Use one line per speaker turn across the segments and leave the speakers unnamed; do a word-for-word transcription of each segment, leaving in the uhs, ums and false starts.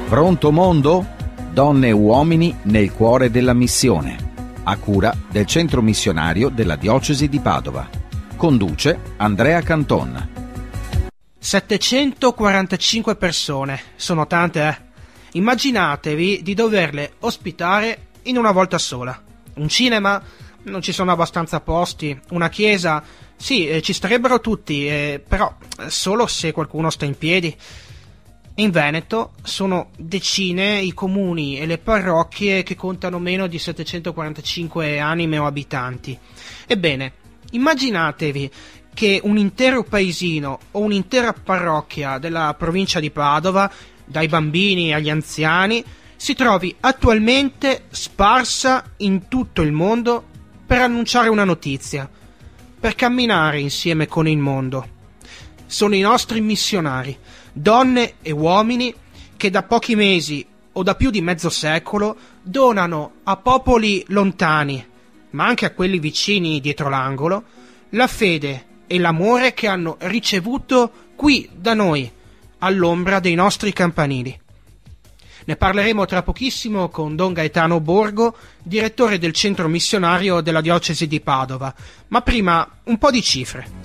Pronto mondo? Donne e uomini nel cuore della missione. A cura del centro missionario della diocesi di Padova. Conduce Andrea Canton.
settecentoquarantacinque persone, sono tante, eh? Immaginatevi di doverle ospitare in una volta sola. Un cinema? Non ci sono abbastanza posti. Una chiesa? Sì, eh, ci starebbero tutti, eh, però solo se qualcuno sta in piedi. In Veneto sono decine i comuni e le parrocchie che contano meno di settecentoquarantacinque anime o abitanti. Ebbene, immaginatevi che un intero paesino o un'intera parrocchia della provincia di Padova, dai bambini agli anziani, si trovi attualmente sparsa in tutto il mondo per annunciare una notizia, per camminare insieme con il mondo. Sono i nostri missionari, donne e uomini che da pochi mesi o da più di mezzo secolo donano a popoli lontani, ma anche a quelli vicini dietro l'angolo, la fede e l'amore che hanno ricevuto qui da noi, all'ombra dei nostri campanili. Ne parleremo tra pochissimo con Don Gaetano Borgo, direttore del centro missionario della diocesi di Padova, ma prima un po' di cifre.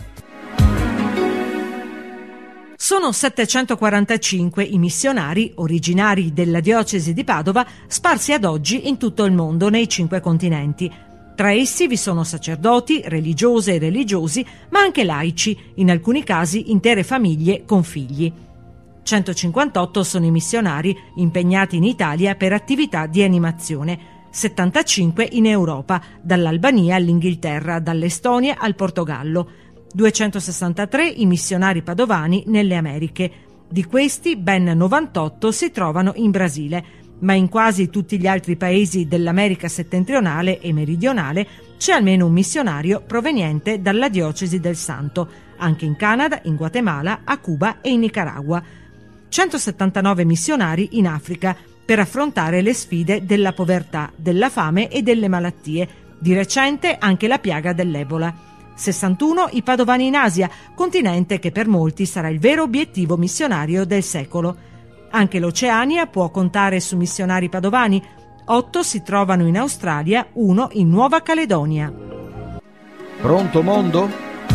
Sono settecentoquarantacinque i missionari originari della diocesi di Padova sparsi ad oggi in tutto il mondo nei cinque continenti. Tra essi vi sono sacerdoti, religiose e religiosi, ma anche laici, in alcuni casi intere famiglie con figli. centocinquantotto sono i missionari impegnati in Italia per attività di animazione, settantacinque in Europa, dall'Albania all'Inghilterra, dall'Estonia al Portogallo, duecentosessantatré i missionari padovani nelle Americhe. Di questi ben novantotto si trovano in Brasile, ma in quasi tutti gli altri paesi dell'America settentrionale e meridionale c'è almeno un missionario proveniente dalla diocesi del Santo, anche in Canada, in Guatemala, a Cuba e in Nicaragua. centosettantanove missionari in Africa per affrontare le sfide della povertà, della fame e delle malattie. Di recente anche la piaga dell'Ebola. sessantuno i padovani in Asia, continente che per molti sarà il vero obiettivo missionario del secolo. Anche l'Oceania può contare su missionari padovani. otto si trovano in Australia, uno in Nuova Caledonia.
Pronto mondo?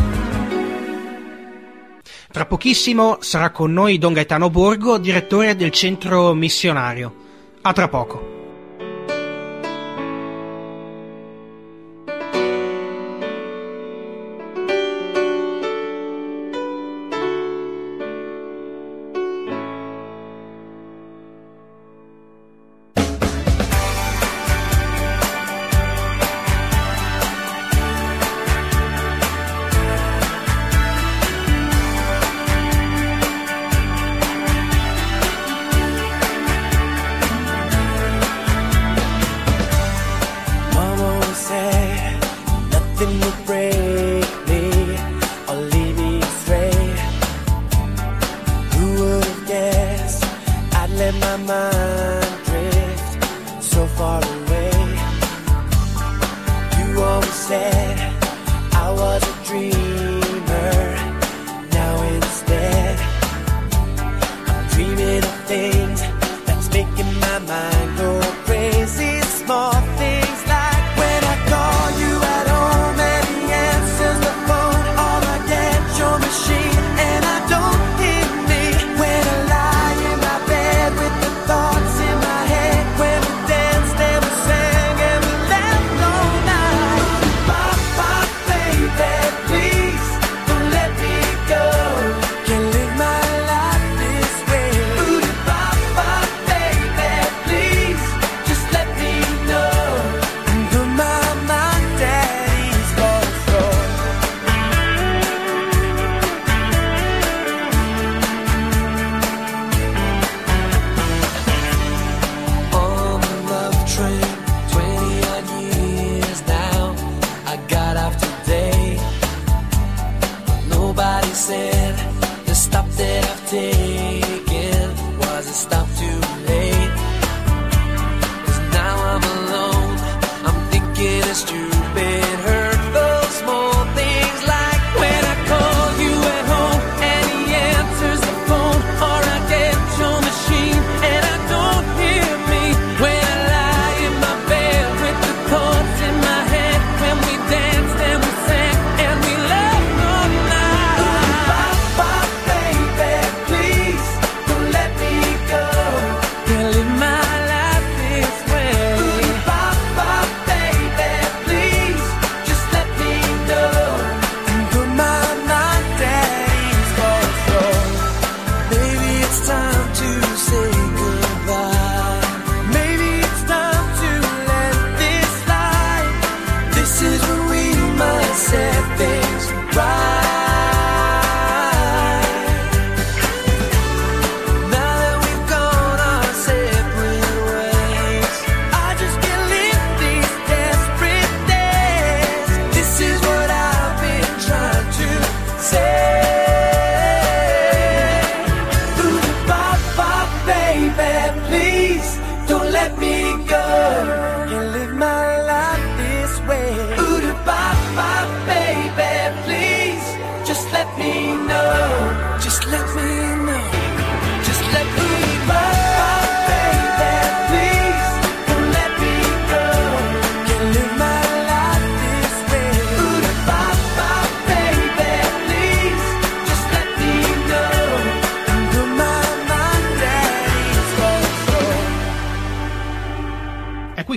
Tra pochissimo sarà con noi Don Gaetano Borgo, direttore del centro missionario. A tra poco.
Small things like when I call you at home and the answer's the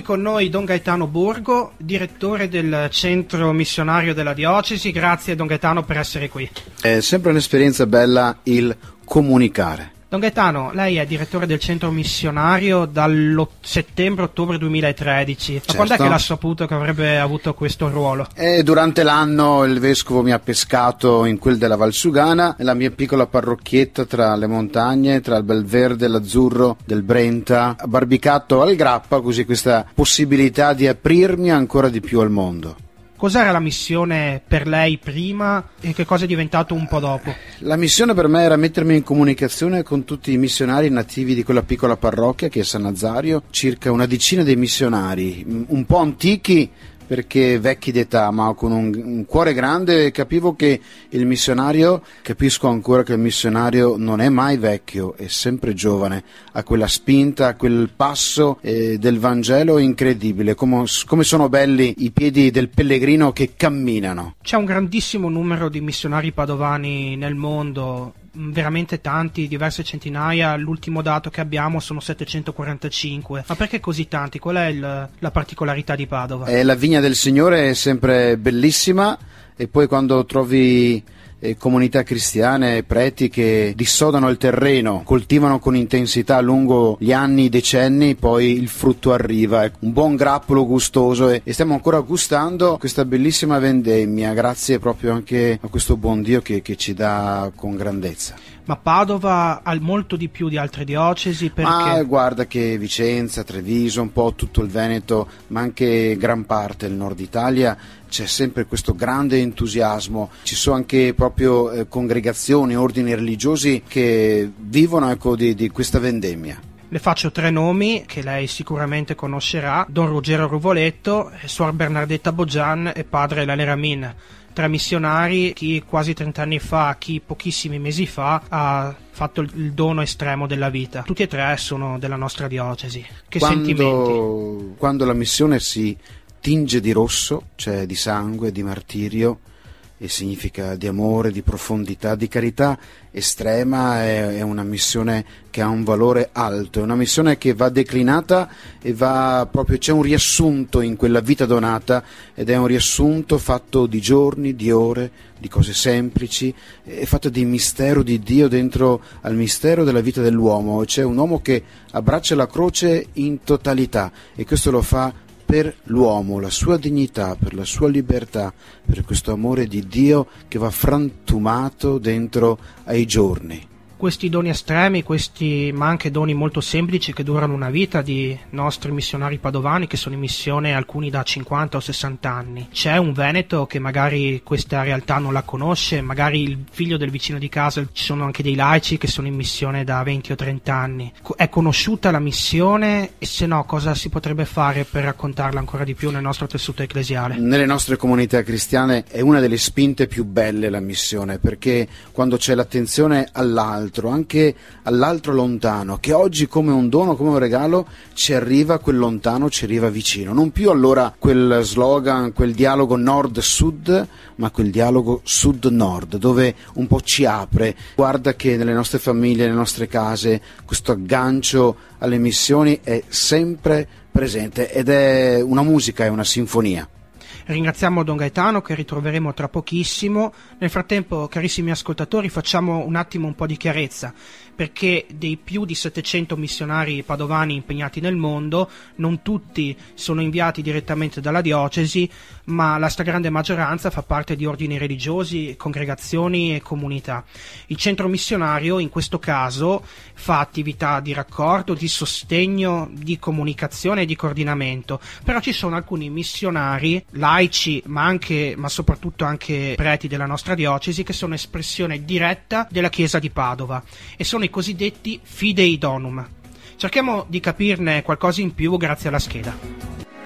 qui con noi Don Gaetano Borgo, direttore del centro missionario della diocesi. Grazie Don Gaetano per essere qui.
È sempre un'esperienza bella il comunicare.
Don Gaetano, lei è direttore del centro missionario dal settembre-ottobre duemilatredici.
Certo.
Ma quando è che l'ha saputo che avrebbe avuto questo ruolo?
E durante l'anno il vescovo mi ha pescato in quel della Valsugana, nella mia piccola parrocchietta tra le montagne, tra il Belverde, l'Azzurro, del Brenta, ha barbicato al Grappa, così questa possibilità di aprirmi ancora di più al mondo.
Cos'era la missione per lei prima e che cosa è diventato un po' dopo?
La missione per me era mettermi in comunicazione con tutti i missionari nativi di quella piccola parrocchia che è San Nazario, circa una decina di missionari, un po' antichi perché vecchi d'età, ma con un, un cuore grande. Capivo che il missionario, capisco ancora che il missionario non è mai vecchio, è sempre giovane, ha quella spinta, quel passo eh, del Vangelo incredibile, come, come sono belli i piedi del pellegrino che camminano.
C'è un grandissimo numero di missionari padovani nel mondo, veramente tanti, diverse centinaia. L'ultimo dato che abbiamo sono settecentoquarantacinque. Ma perché così tanti? Qual è il, la particolarità di Padova?
Eh, la vigna del Signore è sempre bellissima, e poi quando trovi eh, comunità cristiane, preti che dissodano il terreno, coltivano con intensità lungo gli anni, i decenni, poi il frutto arriva, è un buon grappolo gustoso, e, e stiamo ancora gustando questa bellissima vendemmia, grazie proprio anche a questo buon Dio che, che ci dà con grandezza.
Ma Padova ha molto di più di altre diocesi, perché?
Ah, guarda che Vicenza, Treviso, un po' tutto il Veneto, ma anche gran parte del nord Italia, c'è sempre questo grande entusiasmo. Ci sono anche proprio eh, congregazioni, ordini religiosi che vivono, ecco, di, di questa vendemmia.
Le faccio tre nomi che lei sicuramente conoscerà: Don Ruggero Ruvoletto, Suor Bernardetta Boggian e Padre Lale Ramin. Tre missionari, chi quasi trent'anni fa, chi pochissimi mesi fa ha fatto il dono estremo della vita. Tutti e tre sono della nostra diocesi. Che
quando,
sentimenti?
Quando la missione si tinge di rosso, cioè di sangue, di martirio, e significa di amore, di profondità, di carità estrema, è, è una missione che ha un valore alto, è una missione che va declinata e va proprio, c'è un riassunto in quella vita donata, ed è un riassunto fatto di giorni, di ore, di cose semplici, è fatto di mistero di Dio dentro al mistero della vita dell'uomo. C'è un uomo che abbraccia la croce in totalità, e questo lo fa per l'uomo, la sua dignità, per la sua libertà, per questo amore di Dio che va frantumato dentro ai giorni.
Questi doni estremi, questi ma anche doni molto semplici che durano una vita di nostri missionari padovani che sono in missione, alcuni da cinquanta o sessanta anni. C'è un veneto che magari questa realtà non la conosce, magari il figlio del vicino di casa, ci sono anche dei laici che sono in missione da venti o trenta anni. È conosciuta la missione, e se no cosa si potrebbe fare per raccontarla ancora di più nel nostro tessuto ecclesiale?
Nelle nostre comunità cristiane è una delle spinte più belle la missione, perché quando c'è l'attenzione all'altro, anche all'altro lontano, che oggi come un dono, come un regalo ci arriva, quel lontano ci arriva vicino, non più allora quel slogan, quel dialogo nord-sud, ma quel dialogo sud-nord, dove un po' ci apre. Guarda che nelle nostre famiglie, nelle nostre case, questo aggancio alle missioni è sempre presente, ed è una musica, è una sinfonia.
Ringraziamo Don Gaetano, che ritroveremo tra pochissimo. Nel frattempo, carissimi ascoltatori, facciamo un attimo un po' di chiarezza, perché dei più di settecento missionari padovani impegnati nel mondo, non tutti sono inviati direttamente dalla diocesi, ma la stragrande maggioranza fa parte di ordini religiosi, congregazioni e comunità. Il centro missionario in questo caso fa attività di raccordo, di sostegno, di comunicazione e di coordinamento, però ci sono alcuni missionari laici, ma anche, ma soprattutto anche preti della nostra diocesi, che sono espressione diretta della Chiesa di Padova, e sono i cosiddetti Fidei Donum. Cerchiamo di capirne qualcosa in più grazie alla scheda.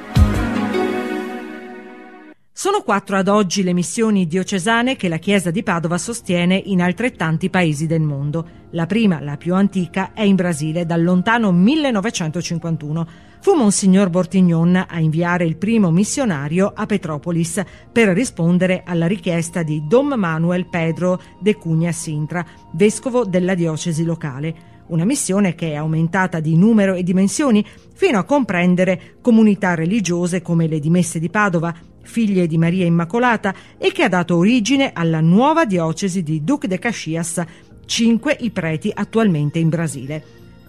Sono quattro ad oggi le missioni diocesane che la Chiesa di Padova sostiene in altrettanti paesi del mondo. La prima, la più antica, è in Brasile dal lontano millenovecentocinquantuno. Fu Monsignor Bortignon a inviare il primo missionario a Petrópolis per rispondere alla richiesta di Dom Manuel Pedro de Cunha Sintra, vescovo della diocesi locale. una missione che è aumentata di numero e dimensioni fino a comprendere comunità religiose come le Dimesse di Padova, figlie di Maria Immacolata, e che ha dato origine alla nuova diocesi di Duque de Caxias, cinque i preti attualmente in Brasile.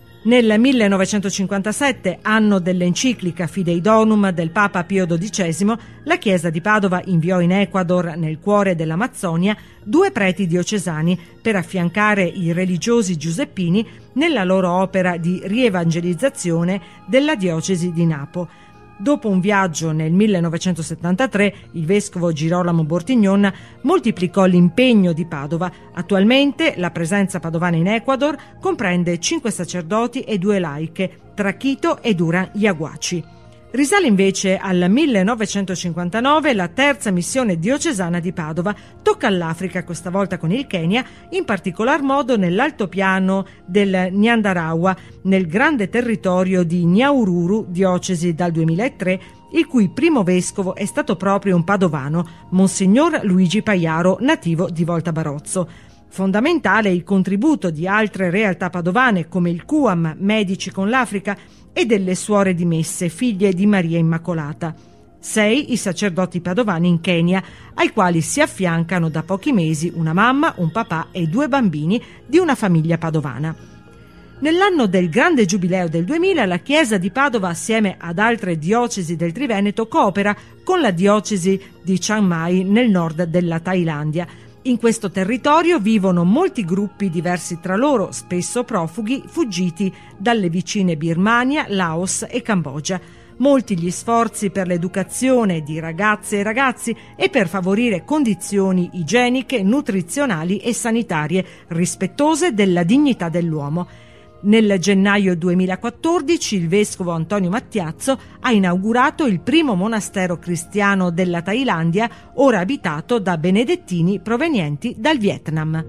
Nel millenovecentocinquantasette, anno dell'enciclica Fidei Donum del Papa Pio dodicesimo, la Chiesa di Padova inviò in Ecuador, nel cuore dell'Amazzonia, due preti diocesani per affiancare i religiosi giuseppini nella loro opera di rievangelizzazione della diocesi di Napo. Dopo un viaggio nel millenovecentosettantatré, il vescovo Girolamo Bortignon moltiplicò l'impegno di Padova. Attualmente la presenza padovana in Ecuador comprende cinque sacerdoti e due laiche, tra Quito e Duran Yaguachi. Risale invece al millenovecentocinquantanove la terza missione diocesana di Padova. Tocca all'Africa, questa volta con il Kenya, in particolar modo nell'altopiano del Nyandarawa, nel grande territorio di Nyahururu, diocesi dal duemilatré, il cui primo vescovo è stato proprio un padovano, Monsignor Luigi Paiaro, nativo di Volta Barozzo. Fondamentale il contributo di altre realtà padovane come il C U A M Medici con l'Africa e delle Suore Dimesse, figlie di Maria Immacolata. Sei i sacerdoti padovani in Kenya, ai quali si affiancano da pochi mesi una mamma, un papà e due bambini di una famiglia padovana. Nell'anno del grande giubileo del duemila, la Chiesa di Padova, assieme ad altre diocesi del Triveneto, coopera con la diocesi di Chiang Mai nel nord della Thailandia. In questo territorio vivono molti gruppi diversi tra loro, spesso profughi fuggiti dalle vicine Birmania, Laos e Cambogia. Molti gli sforzi per l'educazione di ragazze e ragazzi e per favorire condizioni igieniche, nutrizionali e sanitarie rispettose della dignità dell'uomo. Nel gennaio duemilaquattordici il vescovo Antonio Mattiazzo ha inaugurato il primo monastero cristiano della Thailandia, ora abitato da benedettini provenienti dal Vietnam.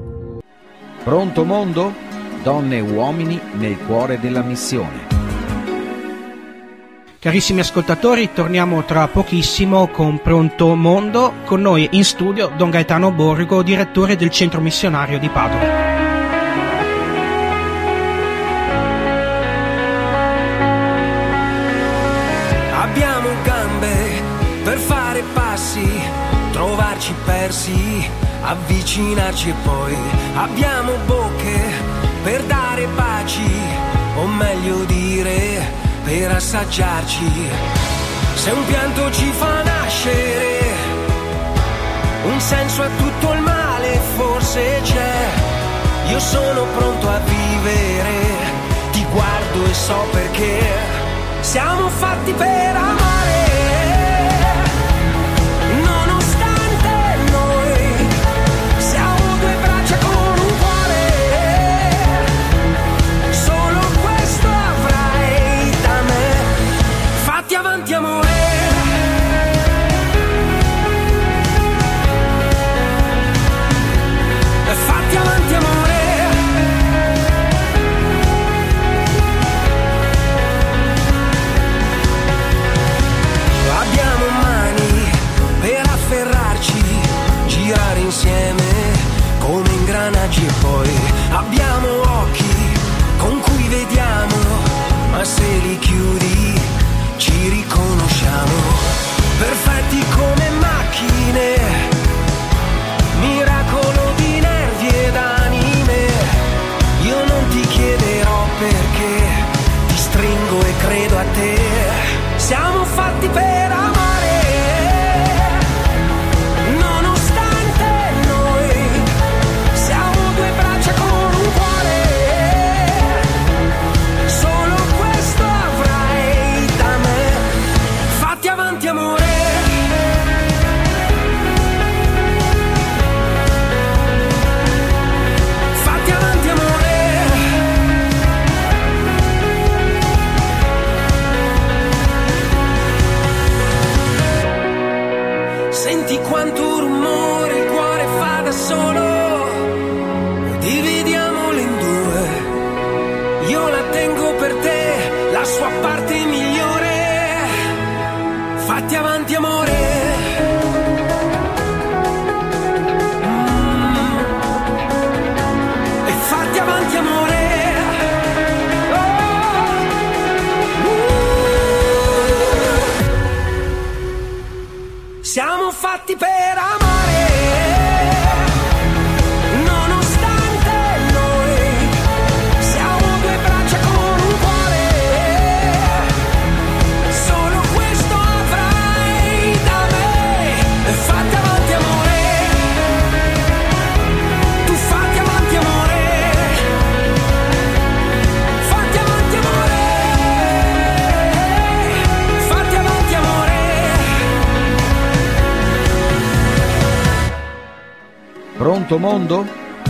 Pronto mondo? Donne e uomini nel cuore della missione.
Carissimi ascoltatori, torniamo tra pochissimo con Pronto Mondo. Con noi in studio Don Gaetano Borgo, direttore del Centro Missionario di Padova.
Abbiamo gambe per fare passi, trovarci persi, avvicinarci e poi abbiamo bocche per dare baci, o meglio dire per assaggiarci. Se un pianto ci fa nascere, un senso a tutto il male forse c'è. Io sono pronto a vivere, ti guardo e so perché. Siamo fatti per amare, nonostante noi siamo due braccia con un cuore. Solo questo avrai da me. Fatti avanti amore. Fatti avanti amore. Girare insieme come ingranaggi e poi abbiamo occhi con cui vediamo, ma se li chiudi ci riconosciamo. Perfetti come macchine, miracolo di nervi ed anime. Io non ti chiederò perché, ti stringo e credo a te. Siamo fatti per amare. Senti quanto rumore il cuore fa da solo, dividiamolo in due, io la tengo per te, la sua parte migliore. Fatti avanti amore. Mm. E fatti avanti amore.
Pronto mondo?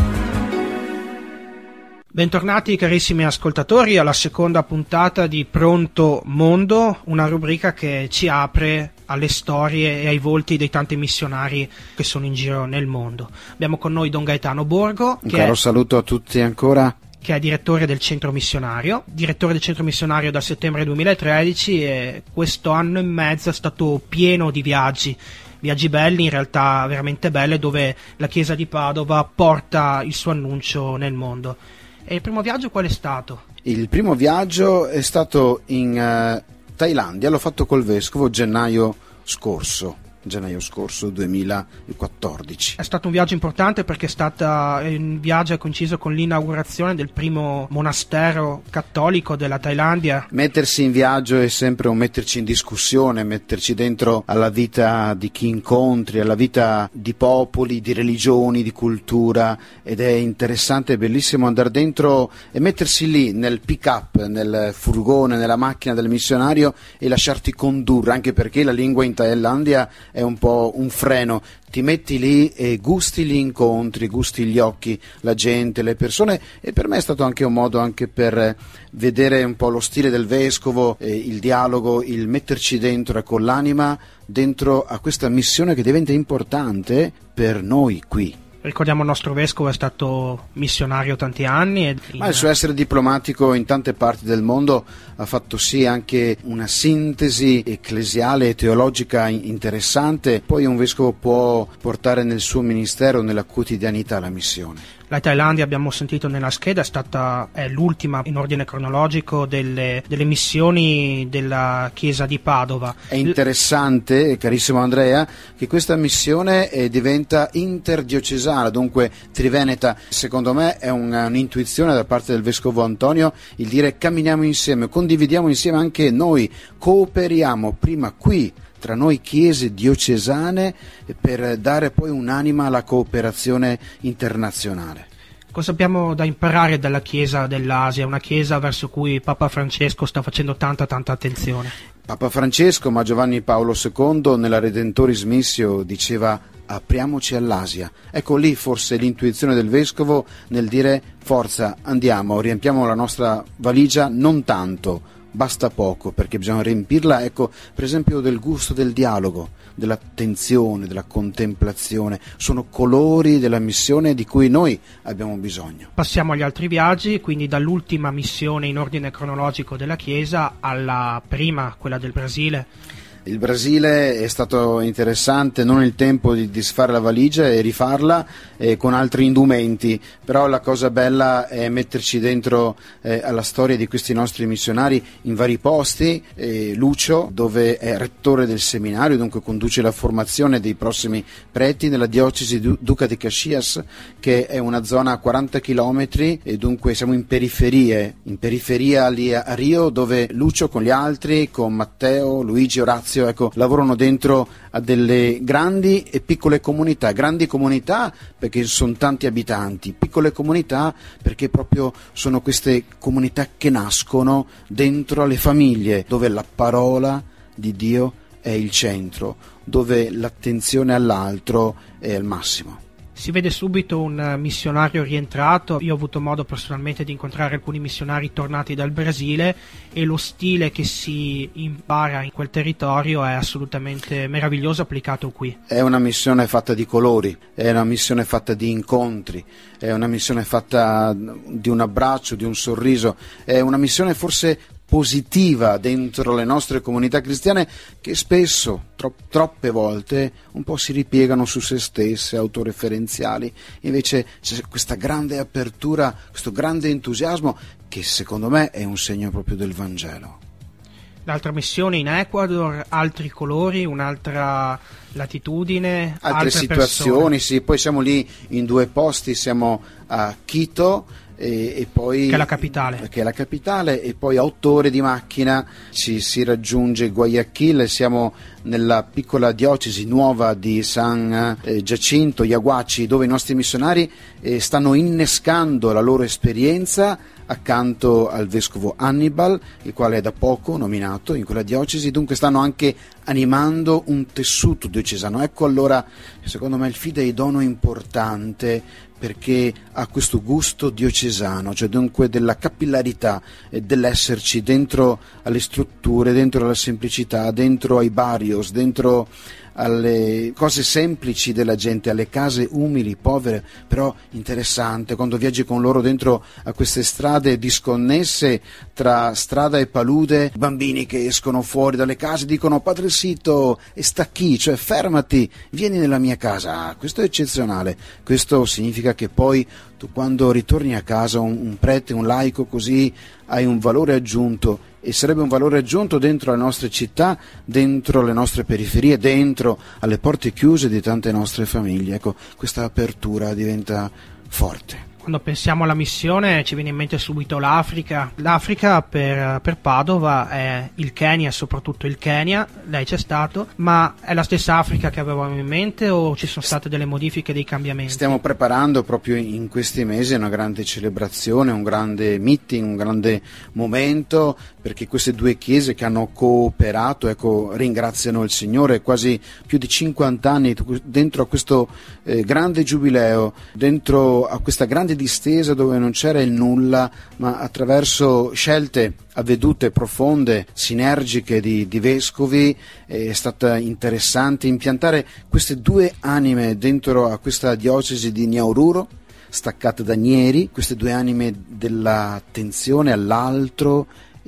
Bentornati carissimi ascoltatori alla seconda puntata di Pronto Mondo, una rubrica che ci apre alle storie e ai volti dei tanti missionari che sono in giro nel mondo. Abbiamo con noi Don Gaetano Borgo,
Un
che
caro
è,
saluto a tutti ancora.
che è direttore del Centro Missionario, direttore del Centro Missionario dal settembre duemilatredici, e questo anno e mezzo è stato pieno di viaggi. Viaggi belli, in realtà veramente belli, dove la Chiesa di Padova porta il suo annuncio nel mondo. E il primo viaggio qual è stato?
Il primo viaggio è stato in uh, Thailandia, l'ho fatto col vescovo gennaio scorso, gennaio scorso duemilaquattordici.
È stato un viaggio importante perché è stata un viaggio è coinciso con l'inaugurazione del primo monastero cattolico della Thailandia.
Mettersi in viaggio è sempre un metterci in discussione, metterci dentro alla vita di chi incontri, alla vita di popoli, di religioni, di cultura, ed è interessante e bellissimo andare dentro e mettersi lì nel pick-up, nel furgone, nella macchina del missionario e lasciarti condurre, anche perché la lingua in Thailandia è un po' un freno, ti metti lì e gusti gli incontri, gusti gli occhi, la gente, le persone, e per me è stato anche un modo anche per vedere un po' lo stile del vescovo, eh, il dialogo, il metterci dentro con l'anima dentro a questa missione che diventa importante per noi qui.
Ricordiamo il nostro vescovo è stato missionario tanti anni. In...
Ma il suo essere diplomatico in tante parti del mondo ha fatto sì anche una sintesi ecclesiale e teologica interessante. Poi un vescovo può portare nel suo ministero, nella quotidianità, la missione.
La Thailandia, abbiamo sentito nella scheda, è stata è l'ultima in ordine cronologico delle, delle missioni della Chiesa di Padova.
È interessante, carissimo Andrea, che questa missione eh, diventa interdiocesana, dunque triveneta. Secondo me è una, un'intuizione da parte del vescovo Antonio il dire camminiamo insieme, condividiamo insieme anche noi, cooperiamo prima qui tra noi chiese diocesane per dare poi un'anima alla cooperazione internazionale.
Cosa abbiamo da imparare dalla Chiesa dell'Asia, una Chiesa verso cui Papa Francesco sta facendo tanta tanta attenzione?
Papa Francesco, ma Giovanni Paolo secondo nella Redentoris Missio diceva apriamoci all'Asia. Ecco lì forse l'intuizione del vescovo nel dire forza, andiamo, riempiamo la nostra valigia, non tanto, basta poco, perché bisogna riempirla, ecco, per esempio del gusto del dialogo, dell'attenzione, della contemplazione, sono colori della missione di cui noi abbiamo bisogno.
Passiamo agli altri viaggi, quindi dall'ultima missione in ordine cronologico della Chiesa alla prima, quella del Brasile.
Il Brasile è stato interessante, non il tempo di disfare la valigia e rifarla eh, con altri indumenti, però la cosa bella è metterci dentro eh, alla storia di questi nostri missionari in vari posti. eh, Lucio, dove è rettore del seminario, dunque conduce la formazione dei prossimi preti nella diocesi di Duca di Caxias, che è una zona a quaranta chilometri, e dunque siamo in periferie, in periferia lì a Rio, dove Lucio con gli altri, con Matteo, Luigi, Orazio, ecco, lavorano dentro a delle grandi e piccole comunità, grandi comunità perché sono tanti abitanti, piccole comunità perché proprio sono queste comunità che nascono dentro alle famiglie, dove la parola di Dio è il centro, dove l'attenzione all'altro è al massimo.
Si vede subito un missionario rientrato. Io ho avuto modo personalmente di incontrare alcuni missionari tornati dal Brasile, e lo stile che si impara in quel territorio è assolutamente meraviglioso applicato qui.
È una missione fatta di colori, è una missione fatta di incontri, è una missione fatta di un abbraccio, di un sorriso, è una missione forse positiva dentro le nostre comunità cristiane, che spesso, tro- troppe volte, un po' si ripiegano su se stesse, autoreferenziali. Invece c'è questa grande apertura, questo grande entusiasmo che secondo me è un segno proprio del Vangelo.
L'altra missione in Ecuador, altri colori, un'altra latitudine,
altre,
altre
situazioni,
persone.
Sì, poi siamo lì in due posti, siamo a Quito e, e poi
che è la capitale
che è la capitale e poi a otto ore di macchina ci si raggiunge Guayaquil. Siamo nella piccola diocesi nuova di San Giacinto Yaguachi, dove i nostri missionari eh, stanno innescando la loro esperienza accanto al vescovo Hannibal, il quale è da poco nominato in quella diocesi, dunque stanno anche animando un tessuto diocesano. Ecco allora, secondo me il Fidei Dono è importante perché ha questo gusto diocesano, cioè dunque della capillarità, eh, dell'esserci dentro alle strutture, dentro alla semplicità, dentro ai barrios, dentro alle cose semplici della gente, alle case umili, povere, però interessante, quando viaggi con loro dentro a queste strade disconnesse tra strada e palude, bambini che escono fuori dalle case dicono Padre Sito, e sta qui, cioè fermati, vieni nella mia casa. Ah, questo è eccezionale, questo significa che poi tu quando ritorni a casa un, un prete, un laico così, hai un valore aggiunto, e sarebbe un valore aggiunto dentro le nostre città, dentro le nostre periferie, dentro alle porte chiuse di tante nostre famiglie. Ecco, questa apertura diventa forte.
Quando pensiamo alla missione ci viene in mente subito l'Africa. L'Africa per, per Padova è il Kenya, soprattutto il Kenya, lei c'è stato, ma è la stessa Africa che avevamo in mente o ci sono state delle modifiche, dei cambiamenti?
Stiamo preparando proprio in questi mesi una grande celebrazione, un grande meeting, un grande momento, perché queste due chiese che hanno cooperato, ecco, ringraziano il Signore, quasi più di cinquanta anni dentro a questo eh, grande giubileo, dentro a questa grande distesa dove non c'era il nulla, ma attraverso scelte avvedute, profonde, sinergiche di, di vescovi è stata interessante impiantare queste due anime dentro a questa diocesi di Nyahururu, staccate da Nyeri, queste due anime dell'attenzione all'altro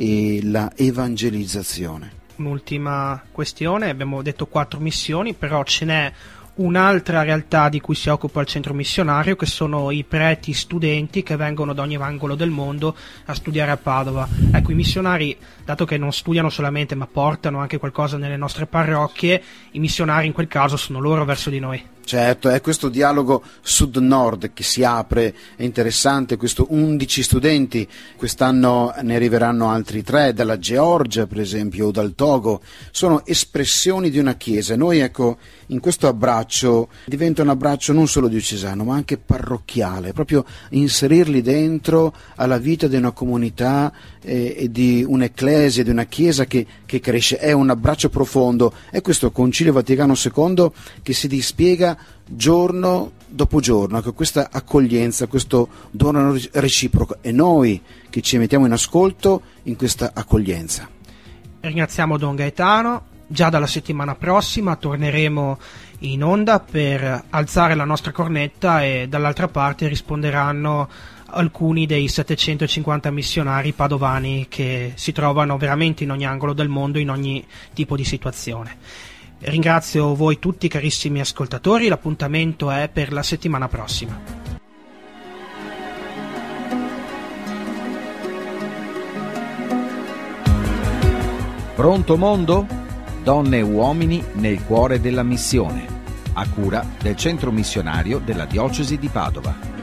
e la evangelizzazione.
Un'ultima questione, abbiamo detto quattro missioni, però ce n'è un'altra realtà di cui si occupa il centro missionario, che sono i preti studenti che vengono da ogni angolo del mondo a studiare a Padova. Ecco, i missionari, dato che non studiano solamente ma portano anche qualcosa nelle nostre parrocchie, i missionari in quel caso sono loro verso di noi.
Certo, è questo dialogo sud-nord che si apre, è interessante, questo undici studenti, quest'anno ne arriveranno altri tre, dalla Georgia per esempio o dal Togo, sono espressioni di una chiesa. Noi ecco, in questo abbraccio diventa un abbraccio non solo diocesano ma anche parrocchiale, proprio inserirli dentro alla vita di una comunità e, e di un'ecclesia, di una chiesa che, che cresce. È un abbraccio profondo, è questo Concilio Vaticano secondo che si dispiega giorno dopo giorno, con questa accoglienza, questo dono reciproco, e noi che ci mettiamo in ascolto in questa accoglienza.
Ringraziamo Don Gaetano. Già dalla settimana prossima torneremo in onda per alzare la nostra cornetta e dall'altra parte risponderanno alcuni dei settecentocinquanta missionari padovani che si trovano veramente in ogni angolo del mondo, in ogni tipo di situazione. Ringrazio voi tutti carissimi ascoltatori, l'appuntamento è per la settimana prossima.
Pronto mondo? Donne e uomini nel cuore della missione, a cura del centro missionario della diocesi di Padova.